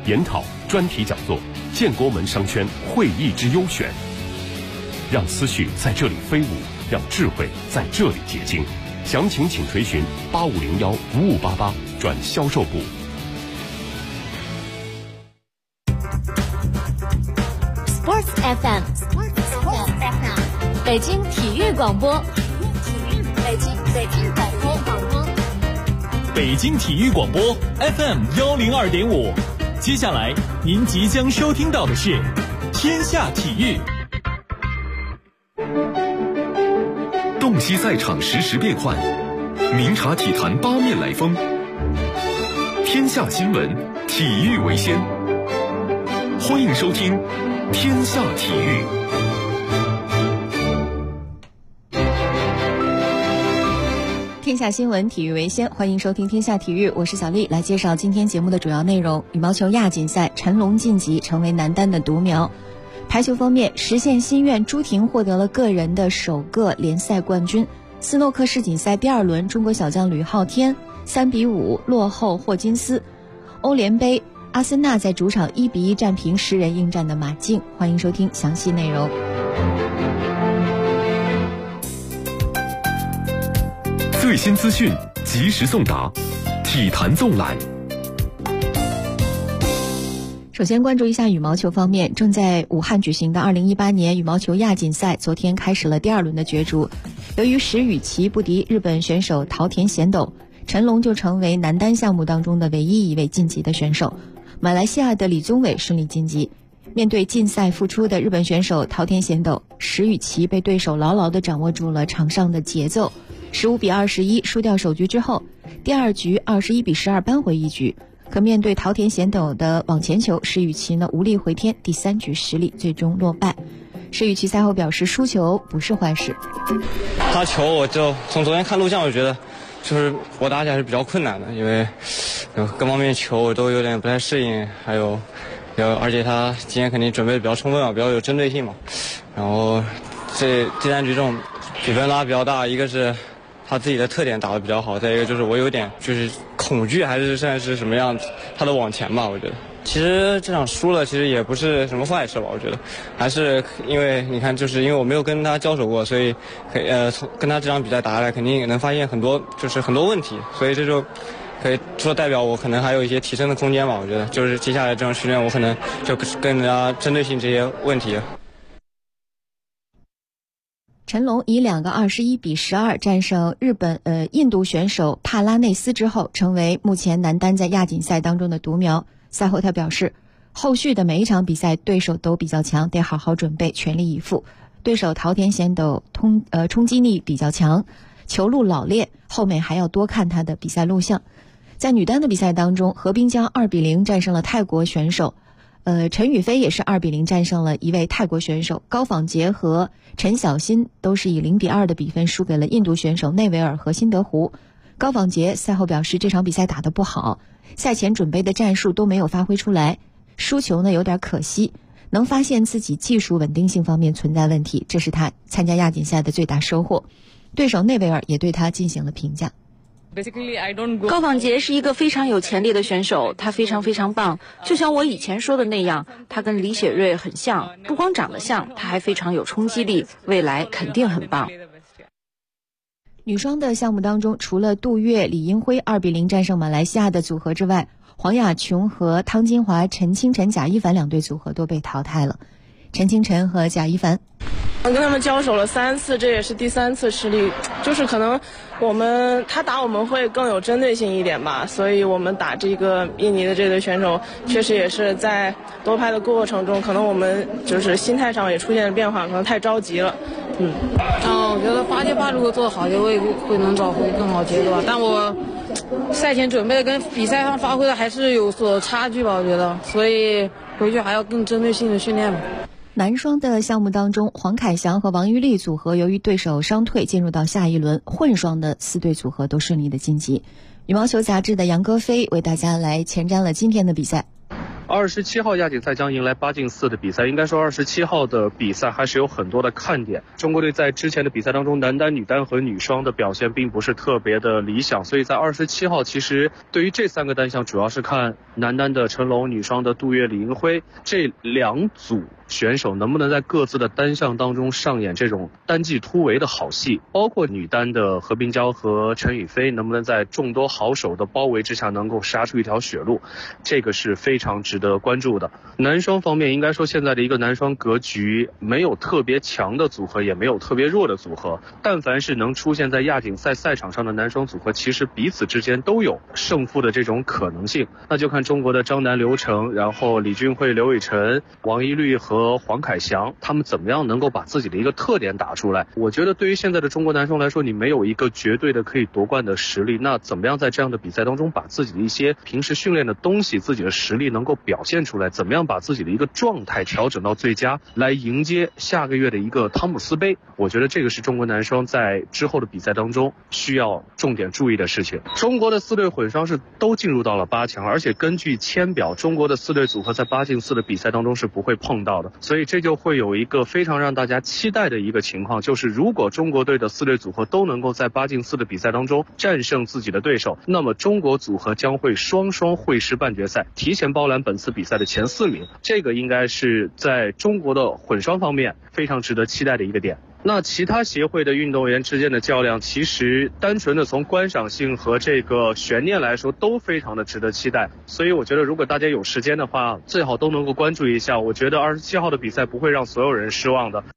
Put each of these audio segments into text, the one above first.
研讨、专题讲座、建国门商圈会议之优选，让思绪在这里飞舞，让智慧在这里结晶。详情请垂询8501-5588转销售部。 Sports FM， 北京体育广播，北京体育广播 FM 102.5。接下来您即将收听到的是天下体育。 洞悉赛场实时变幻，明察体坛八面来风。天下新闻，体育为先。欢迎收听天下体育。 天下新闻，体育为先，欢迎收听天下体育，我是小丽，来介绍今天节目的主要内容。羽毛球亚锦赛，陈龙晋级，成为男单的独苗。排球方面，实现心愿，朱婷获得了个人的首个联赛冠军。斯诺克世锦赛第2轮，中国小将吕昊天3-5落后霍金斯。欧联杯，阿森纳在主场1-1战平10人应战的马竞。欢迎收听详细内容。 最新资讯，及时送达，体坛纵览。 首先关注一下羽毛球方面，正在武汉举行的2018年羽毛球亚锦赛昨天开始了第2轮的角逐。由于石宇奇不敌日本选手桃田贤斗，陈龙就成为男单项目当中的唯一一位晋级的选手。马来西亚的李宗伟顺利晋级。面对禁赛复出的日本选手桃田贤斗，石宇奇被对手牢牢地掌握住了场上的节奏，15-21输掉首局之后，第2局21-12扳回一局。可面对桃田贤斗的网前球，石宇奇呢无力回天，第3局失利，最终落败。石宇奇赛后表示，输球不是坏事。 他球我就从昨天看录像，我觉得就是我打起来是比较困难的，因为各方面球我都有点不太适应，而且他今天肯定准备比较充分嘛，比较有针对性嘛。然后这第3局这种比分拉比较大，一个是他自己的特点打得比较好，再一个就是我有点就是恐惧还是现在是什么样子，他的往前吧，我觉得。其实这场输了其实也不是什么坏事吧，我觉得还是因为你看，就是因为我没有跟他交手过，所以跟他这场比赛打下来肯定能发现很多问题，所以这就可以说代表我可能还有一些提升的空间吧，我觉得就是接下来这种训练我可能就更加针对性这些问题。 陈龙以2个21-12战胜印度选手帕拉内斯之后，成为目前男单在亚锦赛当中的独苗。赛后他表示，后续的每一场比赛对手都比较强，得好好准备，全力以赴。对手桃田贤斗冲击力比较强，球路老练，后面还要多看他的比赛录像。在女单的比赛当中，何冰娇2-0战胜了泰国选手，陈雨菲也是2-0战胜了一位泰国选手，高仿杰和陈小新都是以0-2的比分输给了印度选手内维尔和辛德胡。高仿杰赛后表示，这场比赛打得不好，赛前准备的战术都没有发挥出来，输球呢有点可惜，能发现自己技术稳定性方面存在问题，这是他参加亚锦赛的最大收获。对手内维尔也对他进行了评价。 高仿杰是一个非常有潜力的选手，他非常非常棒，就像我以前说的那样，他跟李雪芮很像，不光长得像，他还非常有冲击力，未来肯定很棒。 女双的项目当中，除了杜月、李英辉2-0战胜马来西亚的组合之外，黄雅琼和汤金华、陈清晨、贾一凡2对组合都被淘汰了。陈清晨和贾一凡， 我跟他们交手了3次，这也是第3次失利，就是可能他打我们会更有针对性一点吧，所以我们打这个印尼的这对选手，确实也是在夺牌的过程中，可能我们就是心态上也出现了变化，可能太着急了。 我觉得8接8如果做好，就会能找回更好节奏，但我赛前准备的跟比赛上发挥的还是有所差距吧，我觉得，所以回去还要更针对性的训练吧。 男双的项目当中，黄凯翔和王玉丽组合由于对手伤退进入到下一轮，混双的4对组合都顺利的晋级。羽毛球杂志的杨戈飞为大家来前瞻了今天的比赛。 27号亚锦赛将迎来8进4的比赛，应该说27号的比赛还是有很多的看点。中国队在之前的比赛当中，男单、女单和女双的表现并不是特别的理想，所以在27号其实对于这3个单项主要是看男单的陈龙、女双的杜月、李银辉这2组选手能不能在各自的单项当中上演这种单骑突围的好戏，包括女单的何冰娇和陈雨菲能不能在众多好手的包围之下能够杀出一条血路，这个是非常值得关注的。男双方面，应该说现在的一个男双格局没有特别强的组合，也没有特别弱的组合，但凡是能出现在亚锦赛赛场上的男双组合，其实彼此之间都有胜负的这种可能性。那就看中国的张楠、刘成，然后李俊慧、刘伟晨、王懿律和黄凯翔，他们怎么样能够把自己的一个特点打出来。我觉得对于现在的中国男双来说，你没有一个绝对的可以夺冠的实力，那怎么样在这样的比赛当中把自己的一些平时训练的东西，自己的实力能够表现出来，怎么样把自己的一个状态调整到最佳，来迎接下个月的一个汤姆斯杯，我觉得这个是中国男双在之后的比赛当中需要重点注意的事情。中国的4对混双是都进入到了8强，而且根据签表，中国的4对组合在8进4的比赛当中是不会碰到的，所以这就会有一个非常让大家期待的一个情况，就是如果中国队的4对组合都能够在8进4的比赛当中战胜自己的对手，那么中国组合将会双双会师半决赛，提前包揽本次比赛的前4名，这个应该是在中国的混双方面非常值得期待的一个点。那其他协会的运动员之间的较量，其实单纯的从观赏性和这个悬念来说都非常的值得期待，所以我觉得如果大家有时间的话，最好都能够关注一下，我觉得27号的比赛不会让所有人失望的。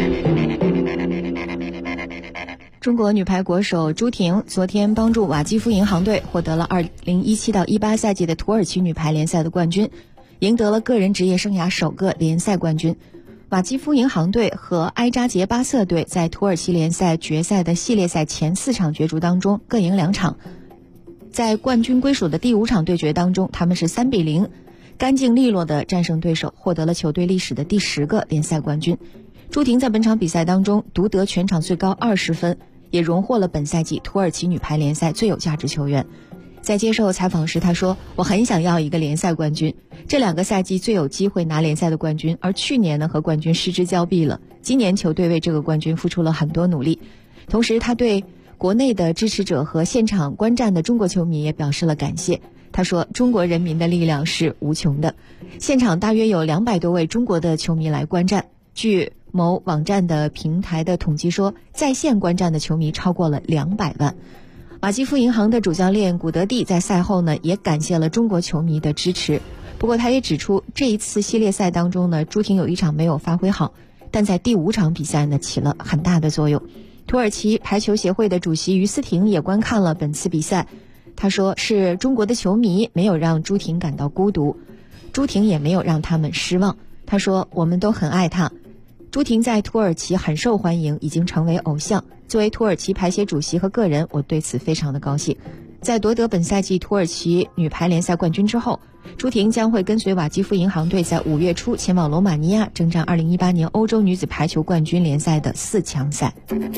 中国女排国手朱婷昨天帮助瓦基夫银行队获得了2017到18赛季的土耳其女排联赛的冠军，赢得了个人职业生涯首个联赛冠军。瓦基夫银行队和埃扎杰巴瑟队在土耳其联赛决赛的系列赛前4场角逐当中各赢2场，在冠军归属的第5场对决当中，他们是3比0干净利落地战胜对手，获得了球队历史的第10个联赛冠军。朱婷在本场比赛当中独得全场最高20分，也荣获了本赛季土耳其女排联赛最有价值球员。在接受采访时，他说：“我很想要一个联赛冠军，这2个赛季最有机会拿联赛的冠军，而去年呢和冠军失之交臂了。今年球队为这个冠军付出了很多努力。”同时，他对国内的支持者和现场观战的中国球迷也表示了感谢。他说：“中国人民的力量是无穷的。”现场大约有200多位中国的球迷来观战。据某网站的平台的统计说，在线观战的球迷超过了200万。瓦基夫银行的主教练古德蒂在赛后呢，也感谢了中国球迷的支持。不过他也指出，这一次系列赛当中呢，朱婷有一场没有发挥好，但在第5场比赛呢起了很大的作用。土耳其排球协会的主席于思婷也观看了本次比赛，他说是中国的球迷没有让朱婷感到孤独，朱婷也没有让他们失望。他说我们都很爱她，朱婷在土耳其很受欢迎，已经成为偶像。作为土耳其排协主席和个人，我对此非常的高兴。在夺得本赛季土耳其女排联赛冠军之后，朱婷将会跟随瓦基夫银行队在5月初前往罗马尼亚征战2018年欧洲女子排球冠军联赛的4强赛。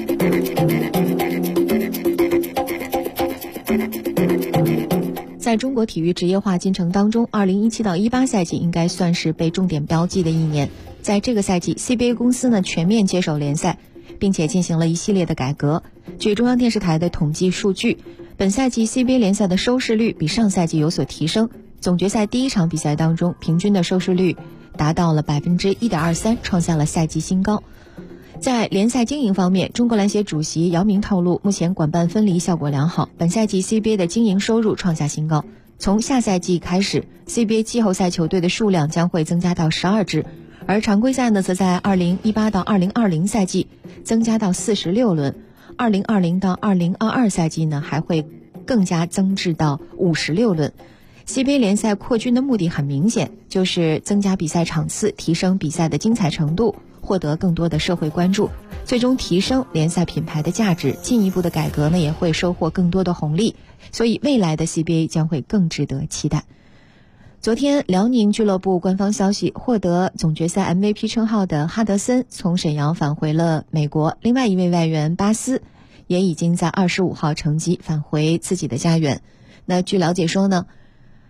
在中国体育职业化进程当中，2017到18赛季应该算是被重点标记的一年。在这个赛季 CBA 公司呢全面接手联赛，并且进行了一系列的改革。据中央电视台的统计数据，本赛季 CBA 联赛的收视率比上赛季有所提升，总决赛第1场比赛当中平均的收视率达到了 1.23%， 创下了赛季新高。在联赛经营方面，中国篮协主席姚明透露，目前管办分离效果良好，本赛季 CBA 的经营收入创下新高。从下赛季开始， CBA 季后赛球队的数量将会增加到12支，而常规赛呢则在2018到2020赛季增加到46轮，2020到2022赛季呢还会更加增至到56轮。CBA 联赛扩军的目的很明显，就是增加比赛场次，提升比赛的精彩程度，获得更多的社会关注，最终提升联赛品牌的价值。进一步的改革呢也会收获更多的红利，所以未来的 CBA 将会更值得期待。昨天辽宁俱乐部官方消息，获得总决赛 MVP 称号的哈德森从沈阳返回了美国，另外一位外援巴斯也已经在25号乘机返回自己的家园。那据了解说呢，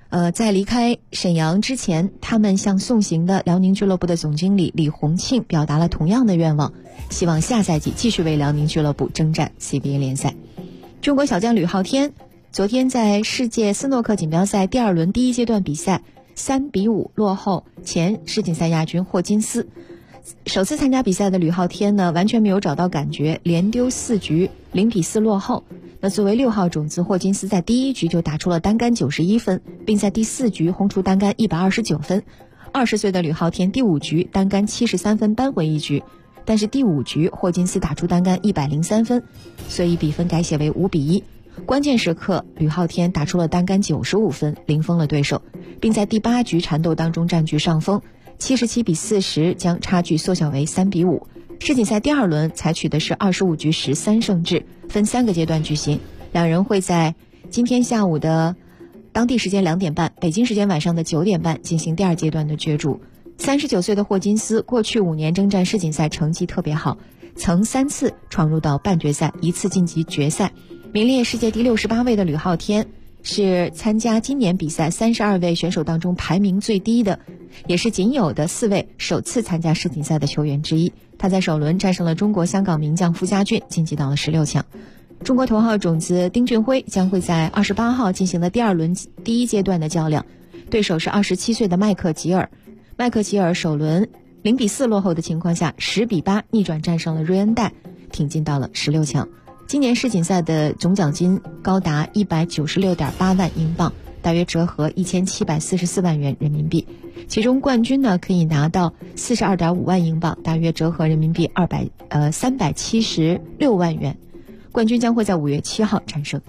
在离开沈阳之前，他们向送行的辽宁俱乐部的总经理李洪庆表达了同样的愿望，希望下赛季继续为辽宁俱乐部征战 CBA 联赛。中国小将吕昊天昨天在世界斯诺克锦标赛第2轮第1阶段比赛3-5落后前世锦赛亚军霍金斯。首次参加比赛的吕昊天呢，完全没有找到感觉，连丢4局0-4落后。那作为6号种子霍金斯在第1局就打出了单杆91分，并在第4局轰出单杆129分。20岁的吕昊天第5局单杆73分扳回1局，但是第5局霍金斯打出单杆103分，所以比分改写为5-1。关键时刻吕昊天打出了单杆95分，零封了对手，并在第8局缠斗当中占据上风，77-40将差距缩小为3-5。世锦赛第2轮采取的是25局13胜制，分3个阶段举行，两人会在今天下午的当地时间2点半，北京时间晚上的9点半进行第2阶段的角逐。39岁的霍金斯过去5年征战世锦赛成绩特别好，曾3次闯入到半决赛，1次晋级决赛。名列世界第68位的吕昊天是参加今年比赛32位选手当中排名最低的，也是仅有的4位首次参加世锦赛的球员之一。他在首轮战胜了中国香港名将傅家俊，晋级到了16强。中国头号种子丁俊晖将会在28号进行的第2轮第1阶段的较量，对手是27岁的麦克吉尔。麦克吉尔首轮0-4落后的情况下10-8逆转战胜了瑞恩戴，挺进到了16强。今年世锦赛的总奖金高达196.8万英镑，大约折合1744万元人民币，其中冠军呢可以拿到42.5万英镑，大约折合人民币376万元。冠军将会在5月7号产生。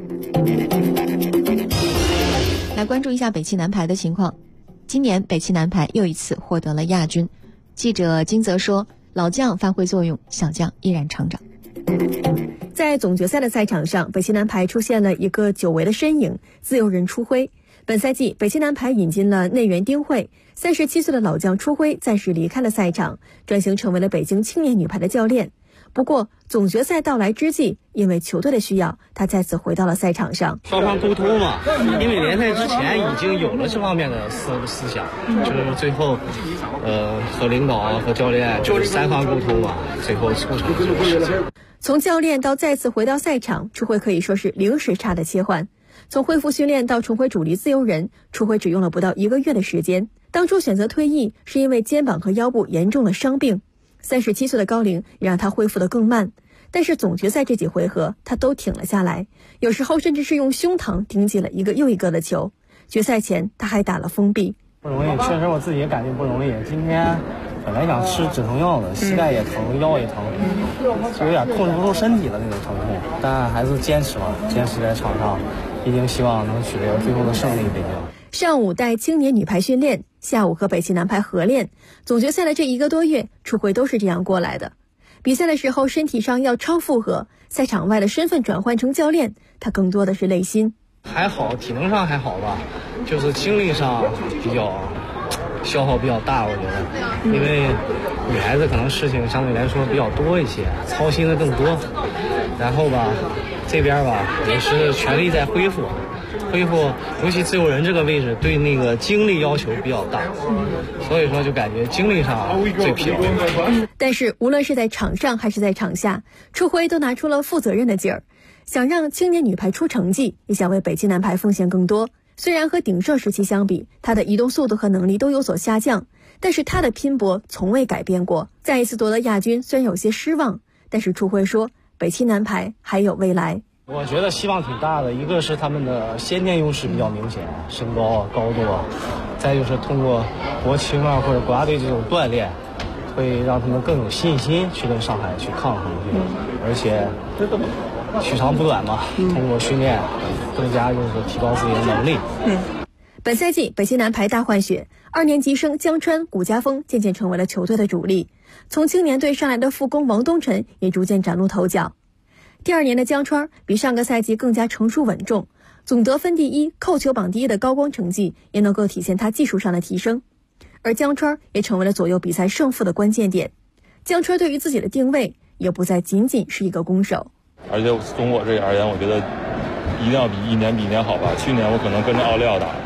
来关注一下北汽男排的情况，今年北汽男排又一次获得了亚军。记者金泽说，老将发挥作用，小将依然成长。 在总决赛的赛场上，北汽男排出现了一个久违的身影，自由人初辉。本赛季北汽男排引进了内援丁慧，37岁的老将初辉暂时离开了赛场，转型成为了北京青年女排的教练。不过总决赛到来之际，因为球队的需要，他再次回到了赛场上。 双方沟通嘛，因为联赛之前已经有了这方面的思想，就是最后和领导啊和教练就是3方沟通嘛，最后促成这个事情。 从教练到再次回到赛场，初辉可以说是0时差的切换。从恢复训练到重回主力自由人，初辉只用了不到1个月的时间。当初选择退役是因为肩膀和腰部严重的伤病，37岁的高龄也让他恢复得更慢。但是总决赛这几回合他都挺了下来，有时候甚至是用胸膛顶起了一个又一个的球。决赛前他还打了封闭。 不容易，确实我自己也感觉不容易。今天本来想吃止疼药的，膝盖也疼，腰也疼，就有点控制不住身体的那种疼痛，但还是坚持吧，坚持在场上，毕竟希望能取得最后的胜利。毕竟上午带青年女排训练，下午和北汽男排合练。总决赛的这1个多月，初辉都是这样过来的。比赛的时候身体上要超负荷，赛场外的身份转换成教练，他更多的是累心。 还好，体能上还好吧，就是精力上比较消耗比较大，我觉得，因为女孩子可能事情相对来说比较多一些，操心的更多。然后吧，这边吧也是全力在恢复，尤其自由人这个位置对那个精力要求比较大，所以说就感觉精力上最疲劳。 但是无论是在场上还是在场下，初辉都拿出了负责任的劲儿，想让青年女排出成绩，也想为北汽男排奉献更多。虽然和鼎盛时期相比，他的移动速度和能力都有所下降，但是他的拼搏从未改变过。再一次夺得亚军，虽然有些失望，但是初辉说，北汽男排还有未来。 我觉得希望挺大的，一个是他们的先天优势比较明显，身高高度，再就是通过国青啊或者国家队这种锻炼，会让他们更有信心去跟上海去抗衡去，而且取长补短嘛，通过训练更加就是提高自己的能力。 本赛季北汽男排大换血，2年级生江川、谷家峰渐渐成为了球队的主力，从青年队上来的副攻王东晨也逐渐崭露头角。第2年的江川比上个赛季更加成熟稳重，总得分第1、扣球榜第1的高光成绩也能够体现他技术上的提升，而江川也成为了左右比赛胜负的关键点。江川对于自己的定位也不再仅仅是一个攻手， 而且从我这而言，我觉得一定要比一年好吧。去年我可能跟着奥利奥打，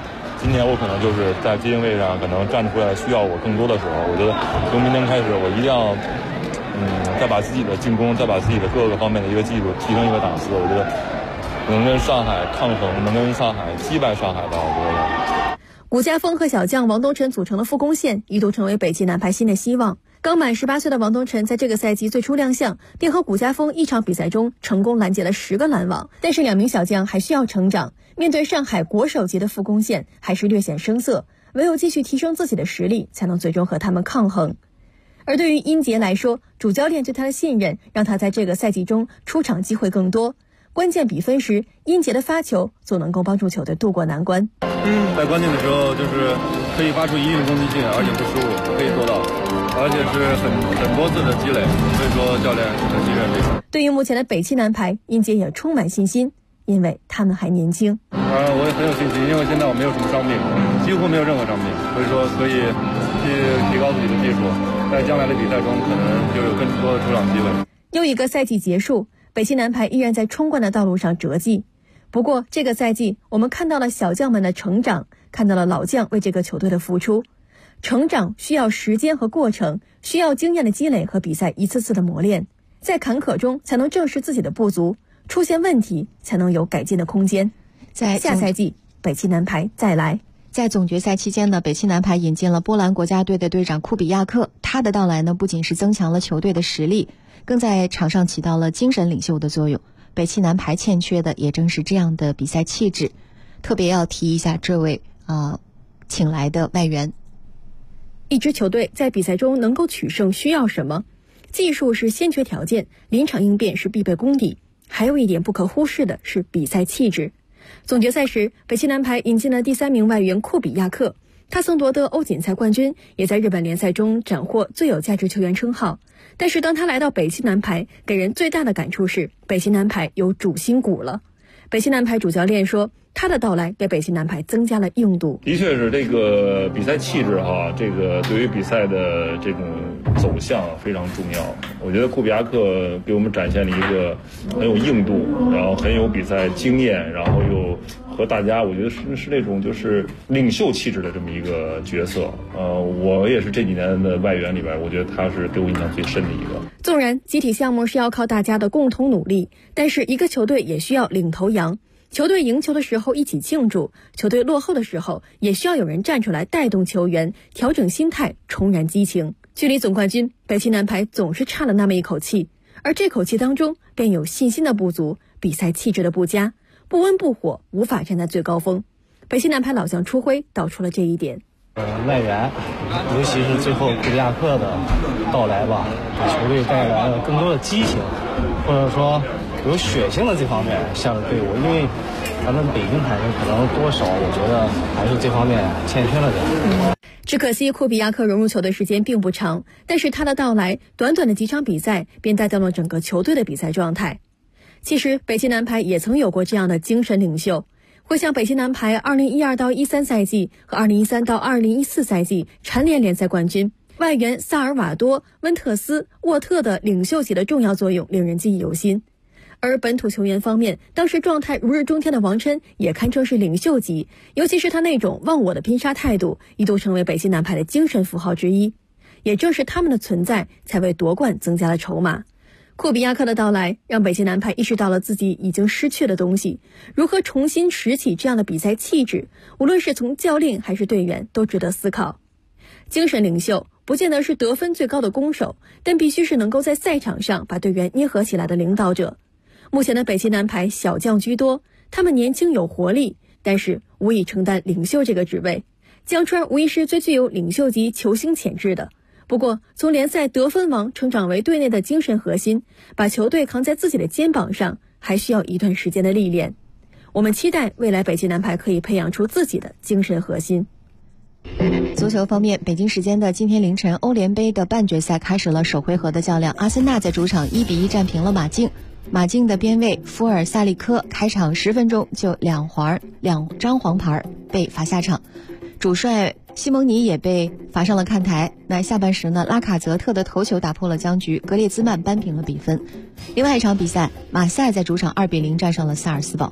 今年我可能就是在接应位上可能站出来需要我更多的时候，我觉得从明天开始我一定要再把自己的进攻，再把自己的各个方面的一个技术提升一个档次。我觉得能跟上海抗衡，能跟上海击败上海吧，我觉得。 谷家锋和小将王东晨组成的副攻线一度成为北汽男排新的希望。刚满18岁的王东晨在这个赛季最初亮相，便和谷家锋一场比赛中成功拦截了10个拦网。但是两名小将还需要成长，面对上海国手级的副攻线还是略显生涩，唯有继续提升自己的实力，才能最终和他们抗衡。而对于殷杰来说，主教练对他的信任让他在这个赛季中出场机会更多。关键比分时，殷杰的发球总能够帮助球队渡过难关。 在关键的时候，就是可以发出一定的攻击性，而且不失误，可以做到，而且是很多次的积累，所以说教练很信任这个。 对于目前的北汽男排，殷杰也充满信心，因为他们还年轻。 我也很有信心，因为现在我没有什么伤病，几乎没有任何伤病，所以说可以去提高自己的技术，在将来的比赛中可能就有更多的出场机会。 又一个赛季结束，北汽男排依然在冲冠的道路上折戟。不过这个赛季我们看到了小将们的成长，看到了老将为这个球队的付出。成长需要时间和过程，需要经验的积累和比赛一次次的磨练，在坎坷中才能正视自己的不足，出现问题才能有改进的空间。在下赛季北汽男排再来。 在总决赛期间呢，北汽男排引进了波兰国家队的队长库比亚克，他的到来呢不仅是增强了球队的实力，更在场上起到了精神领袖的作用。北汽男排欠缺的也正是这样的比赛气质，特别要提一下这位请来的外援。 一支球队在比赛中能够取胜需要什么？技术是先决条件，临场应变是必备功底，还有一点不可忽视的是比赛气质。总决赛时，北汽男排引进了第3名外援库比亚克，他曾夺得欧锦赛冠军，也在日本联赛中斩获最有价值球员称号。但是当他来到北汽男排，给人最大的感触是北汽男排有主心骨了。北汽男排主教练说，他的到来给北汽男排增加了硬度。 的确是这个比赛气质这个对于比赛的这种走向非常重要。我觉得库比亚克给我们展现了一个很有硬度，然后很有比赛经验，然后又和大家我觉得是那种就是领袖气质的这么一个角色。我也是这几年的外援里边，我觉得他是给我印象最深的一个。 纵然集体项目是要靠大家的共同努力，但是一个球队也需要领头羊。球队赢球的时候一起庆祝，球队落后的时候也需要有人站出来带动球员，调整心态，重燃激情。距离总冠军，北汽男排总是差了那么一口气，而这口气当中便有信心的不足，比赛气质的不佳，不温不火，无法站在最高峰。北汽男排老将出辉道出了这一点。 外援，尤其是最后库比亚克的到来吧，给球队带来了更多的激情，或者说有血性的这方面下了队伍。因为咱们北京台可能多少我觉得还是这方面欠缺了点。 只可惜库比亚克融入球队时间并不长，但是他的到来短短的几场比赛便带动了整个球队的比赛状态。其实北汽男排也曾有过这样的精神领袖，回想北汽男排2012到13赛季和2013到2014赛季蝉联联赛冠军，外援萨尔瓦多、温特斯、沃特的领袖级的重要作用令人记忆犹新。而本土球员方面，当时状态如日中天的王琛也堪称是领袖级，尤其是他那种忘我的拼杀态度，一度成为北汽男排的精神符号之一。也正是他们的存在，才为夺冠增加了筹码。库比亚克的到来让北汽男排意识到了自己已经失去的东西，如何重新拾起这样的比赛气质，无论是从教练还是队员都值得思考。精神领袖不见得是得分最高的攻手，但必须是能够在赛场上把队员捏合起来的领导者。目前的北汽男排小将居多，他们年轻有活力，但是无以承担领袖这个职位。江川无疑是最具有领袖级球星潜质的，不过从联赛得分王成长为队内的精神核心，把球队扛在自己的肩膀上，还需要一段时间的历练。我们期待未来北汽男排可以培养出自己的精神核心。 足球方面，北京时间的今天凌晨，欧联杯的半决赛开始了首回合的较量，阿森纳在主场1-1战平了马竞。马竞的边卫福尔萨利科开场10分钟就2张黄牌被罚下场，主帅西蒙尼也被罚上了看台。那下半时呢，拉卡泽特的头球打破了僵局，格列兹曼扳平了比分。另外一场比赛，马赛在主场2-0战胜了萨尔斯堡。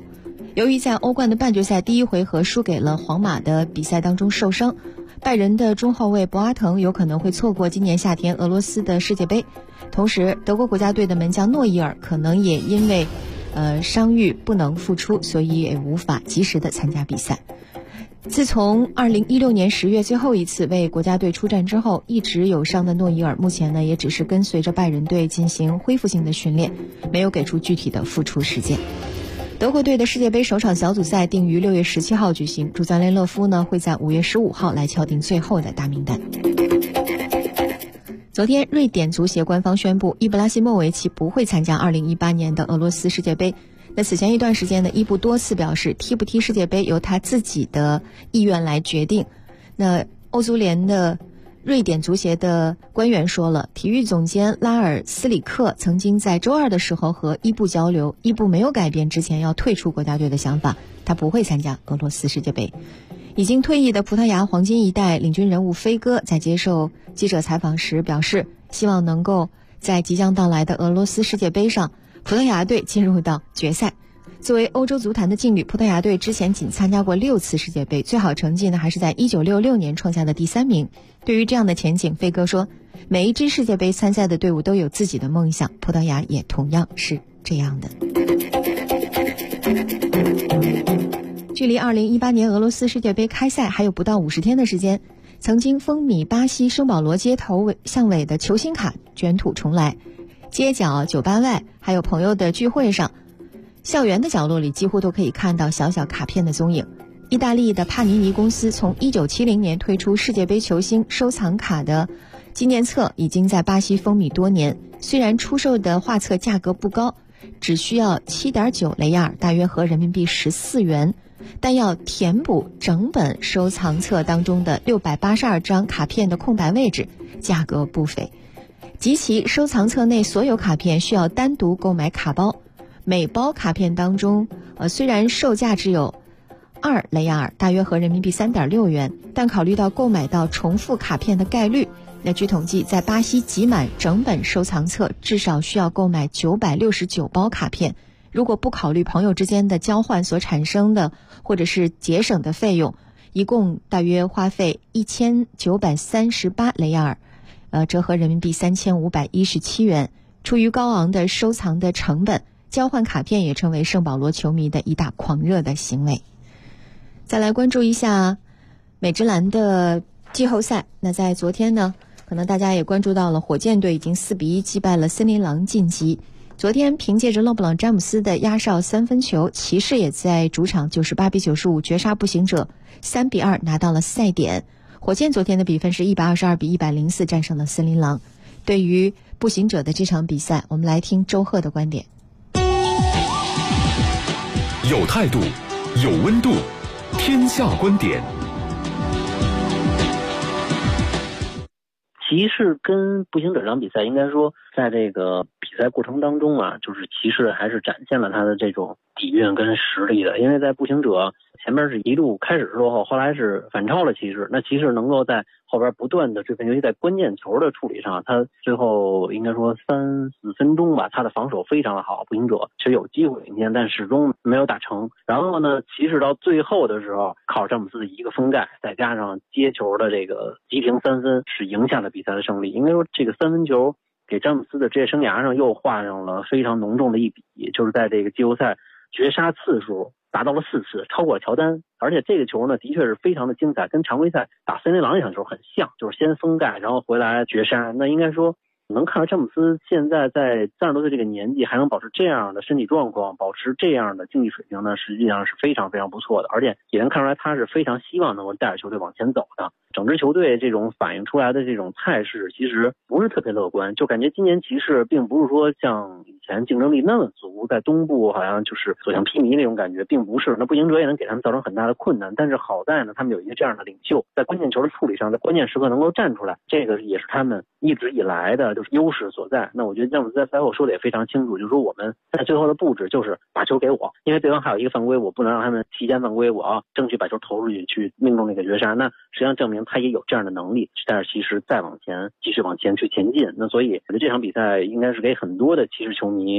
由于在欧冠的半决赛第一回合输给了皇马的比赛当中受伤，拜仁的中后卫博阿滕有可能会错过今年夏天俄罗斯的世界杯。同时，德国国家队的门将诺伊尔可能也因为伤愈不能复出，所以也无法及时的参加比赛。自从2016年10月最后一次为国家队出战之后，一直有伤的诺伊尔目前呢也只是跟随着拜仁队进行恢复性的训练，没有给出具体的复出时间。德国队的世界杯首场小组赛定于6月17号举行，主教练勒夫呢会在5月15号来敲定最后的大名单。昨天，瑞典足协官方宣布，伊布拉希莫维奇不会参加2018年的俄罗斯世界杯。那此前一段时间呢，伊布多次表示踢不踢世界杯由他自己的意愿来决定。那欧足联的瑞典足协的官员说了，体育总监拉尔斯里克曾经在周二的时候和伊布交流，伊布没有改变之前要退出国家队的想法，他不会参加俄罗斯世界杯。已经退役的葡萄牙黄金一代领军人物飞哥在接受记者采访时表示，希望能够在即将到来的俄罗斯世界杯上，葡萄牙队进入到决赛。作为欧洲足坛的劲旅，葡萄牙队之前仅参加过6次世界杯，最好成绩呢还是在1966年创下的第3名。对于这样的前景，飞哥说，每一支世界杯参赛的队伍都有自己的梦想，葡萄牙也同样是这样的。距离2018年俄罗斯世界杯开赛还有不到50天的时间，曾经风靡巴西圣保罗街头巷尾的球星卡卷土重来，街角、酒吧外，还有朋友的聚会上，校园的角落里几乎都可以看到小小卡片的踪影。意大利的帕尼尼公司从1970年推出世界杯球星收藏卡的纪念册，已经在巴西风靡多年。虽然出售的画册价格不高，只需要 7.9 雷亚尔，大约合人民币14元，但要填补整本收藏册当中的682张卡片的空白位置，价格不菲。集齐收藏册内所有卡片需要单独购买卡包，每包卡片当中虽然售价只有2雷亚尔，大约合人民币 3.6 元，但考虑到购买到重复卡片的概率，那据统计，在巴西集满整本收藏册至少需要购买969包卡片。如果不考虑朋友之间的交换所产生的或者是节省的费用，一共大约花费1938雷亚尔，折合人民币3517元。出于高昂的收藏的成本，交换卡片也成为圣保罗球迷的一大狂热的行为。再来关注一下美职篮的季后赛。那在昨天呢，可能大家也关注到了，火箭队已经4比1击败了森林狼晋级。昨天凭借着勒布朗詹姆斯的压哨3分球，骑士也在主场98比95绝杀步行者，3比2拿到了赛点。火箭昨天的比分是122比104战胜了森林狼。对于步行者的这场比赛，我们来听周贺的观点。 有态度，有温度，天下观点。 骑士跟步行者这场比赛，应该说在这个比赛过程当中啊，就是骑士还是展现了他的这种底蕴跟实力的。因为在步行者前面是一路开始落后，后来是反超了骑士，那骑士能够在后边不断的追分，尤其在关键球的处理上，他最后应该说3-4分钟吧，他的防守非常的好。步行者其实有机会领先，但始终没有打成。然后呢，骑士到最后的时候，靠詹姆斯的一个封盖，再加上接球的这个急停3分，是赢下了比赛的胜利。应该说这个3分球给詹姆斯的职业生涯上又画上了非常浓重的一笔，就是在这个季后赛绝杀次数达到了4次，超过了乔丹。而且这个球呢，的确是非常的精彩，跟常规赛打森林狼那场球很像，就是先封盖，然后回来绝杀。那应该说能看到詹姆斯现在在30多岁这个年纪还能保持这样的身体状况，保持这样的竞技水平呢，实际上是非常非常不错的。而且也能看出来他是非常希望能够带着球队往前走的。整支球队这种反映出来的这种态势其实不是特别乐观，就感觉今年骑士并不是说像以前竞争力那么足，在东部好像就是所向披靡那种感觉，并不是。那步行者也能给他们造成很大的困难，但是好在呢，他们有一个这样的领袖，在关键球的处理上，在关键时刻能够站出来，这个也是他们一直以来的就是优势所在。那我觉得詹姆斯在赛后说的也非常清楚，就是说我们在最后的布置就是把球给我，因为对方还有一个犯规，我不能让他们提前犯规，我要争取把球投出去，去命中那个绝杀。那实际上证明他也有这样的能力，带着骑士再往前继续往前去前进。那所以我觉得这场比赛应该是给很多的骑士球迷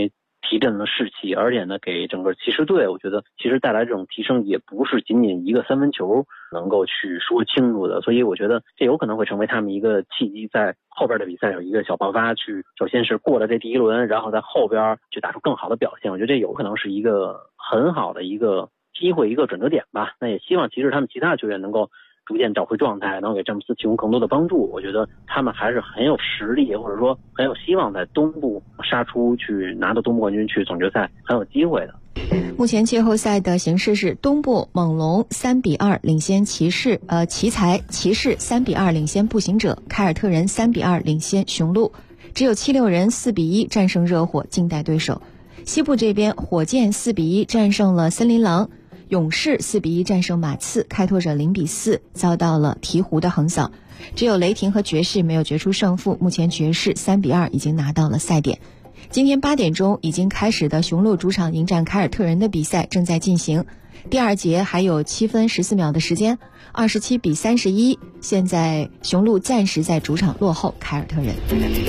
提振了士气，而且呢，给整个骑士队，我觉得其实带来这种提升，也不是仅仅一个3分球能够去说清楚的。所以我觉得这有可能会成为他们一个契机，在后边的比赛有一个小爆发，去首先是过了这第一轮，然后在后边去打出更好的表现。我觉得这有可能是一个很好的一个机会，一个转折点吧。那也希望其实他们其他球员能够逐渐找回状态，能够给詹姆斯提供更多的帮助。我觉得他们还是很有实力，或者说很有希望在东部杀出去，拿到东部冠军，去总决赛很有机会的。 目前季后赛的形势是东部猛龙3-2领先奇才，骑士3-2领先步行者，凯尔特人3-2领先雄鹿，只有76人4-1战胜热火，静待对手。西部这边，火箭4-1战胜了森林狼，勇士4-1战胜马刺，开拓者0-4遭到了鹈鹕的横扫，只有雷霆和爵士没有决出胜负。目前爵士3-2已经拿到了赛点。今天8点钟已经开始的雄鹿主场迎战凯尔特人的比赛正在进行，第二节还有7分14秒的时间，27-31，现在雄鹿暂时在主场落后凯尔特人。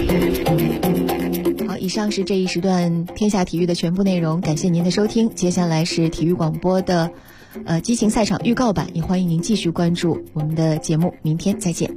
好，以上是这一时段天下体育的全部内容，感谢您的收听。接下来是体育广播的激情赛场预告版，也欢迎您继续关注我们的节目，明天再见。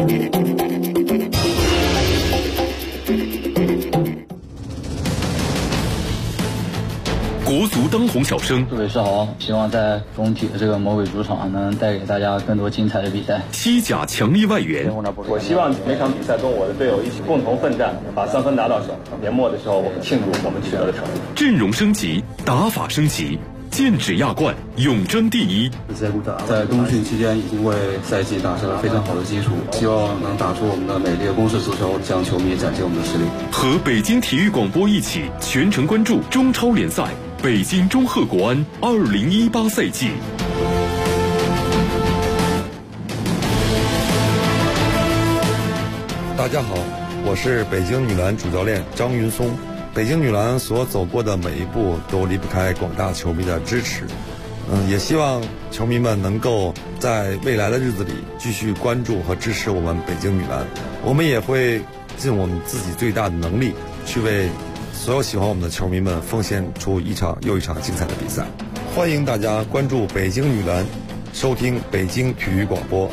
国足当红小生， 各位是好，希望在中体的这个魔鬼主场能带给大家更多精彩的比赛。 西甲强力外援， 我希望每场比赛跟我的队友一起共同奋战，把3分拿到手。年末的时候，我们庆祝我们取得的成绩。 阵容升级，打法升级，剑指亚冠，永争第一。 在冬训期间已经为赛季打下了非常好的基础，希望能打出我们的美丽的攻势足球，向球迷展现我们的实力。 和北京体育广播一起全程关注中超联赛北京中赫国安2018赛季。 大家好，我是北京女篮主教练张云松。北京女篮所走过的每一步都离不开广大球迷的支持，也希望球迷们能够在未来的日子里继续关注和支持我们北京女篮。我们也会尽我们自己最大的能力去为所有喜欢我们的球迷们奉献出一场又一场精彩的比赛。欢迎大家关注北京女篮，收听北京体育广播。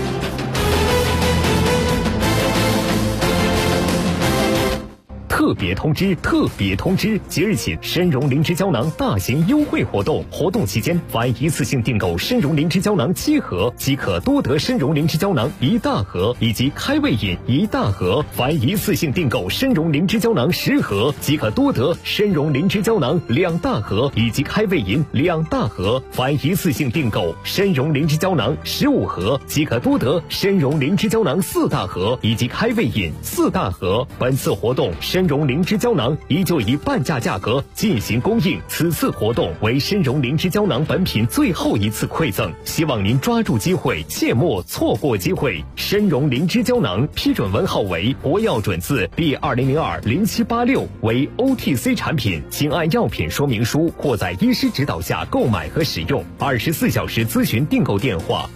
特别通知！特别通知！即日起，参茸灵芝胶囊大型优惠活动，活动期间，凡一次性订购参茸灵芝胶囊7盒，即可多得参茸灵芝胶囊1大盒以及开胃饮1大盒；凡一次性订购参茸灵芝胶囊10盒，即可多得参茸灵芝胶囊2大盒以及开胃饮2大盒；凡一次性订购参茸灵芝胶囊15盒，即可多得参茸灵芝胶囊4大盒以及开胃饮4大盒。本次活动参茸灵芝胶囊依旧以半价价格进行供应，此次活动为参茸灵芝胶囊本品最后一次馈赠，希望您抓住机会，切莫错过机会。参茸灵芝胶囊批准文号为国药准字第20020786，为 OTC 产品，请按药品说明书或在医师指导下购买和使用。24小时咨询订购电话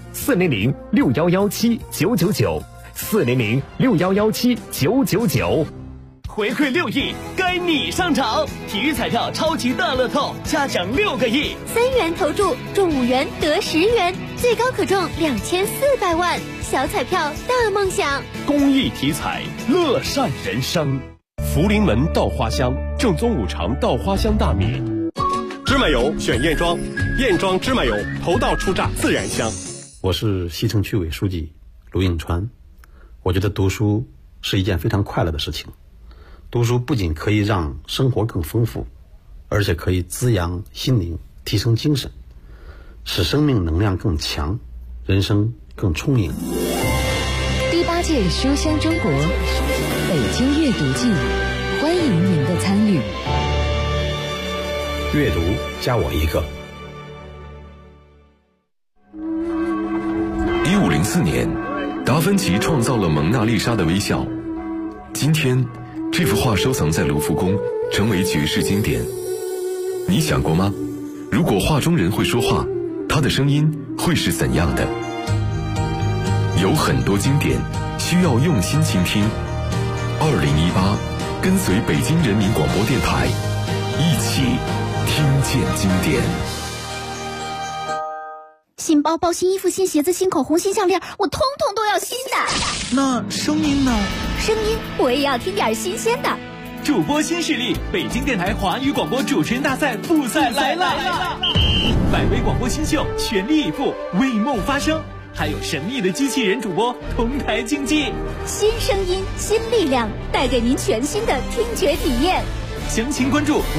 ：400-6117-999，400-6117-999。回馈6亿，该你上场！体育彩票超级大乐透，加奖6个亿 ，3元投注中5元得10元，最高可中2400万，小彩票大梦想。 公益体彩，乐善人生。 福临门稻花香，正宗5常稻花香大米。芝麻油选燕庄，燕庄芝麻油头道出榨，自然香。 我是西城区委书记卢应川。我觉得读书是一件非常快乐的事情。读书不仅可以让生活更丰富，而且可以滋养心灵，提升精神，使生命能量更强，人生更充盈。 第8届书香中国北京阅读季，欢迎您的参与。 阅读加我一个。 1504年，达芬奇创造了蒙娜丽莎的微笑。今天这幅画收藏在卢浮宫，成为绝世经典。你想过吗？如果画中人会说话，他的声音会是怎样的？有很多经典需要用心倾听。2018，跟随北京人民广播电台， 一起听见经典。 新包包、新衣服、新鞋子、新口红、新项链，我通通都要新的。 那声音呢？ 声音我也要听点新鲜的。 主播新势力，北京电台华语广播主持人大赛复赛来了！百位广播新秀全力以赴，为梦发声，还有神秘的机器人主播同台竞技。 新声音，新力量，带给您全新的听觉体验。 详情关注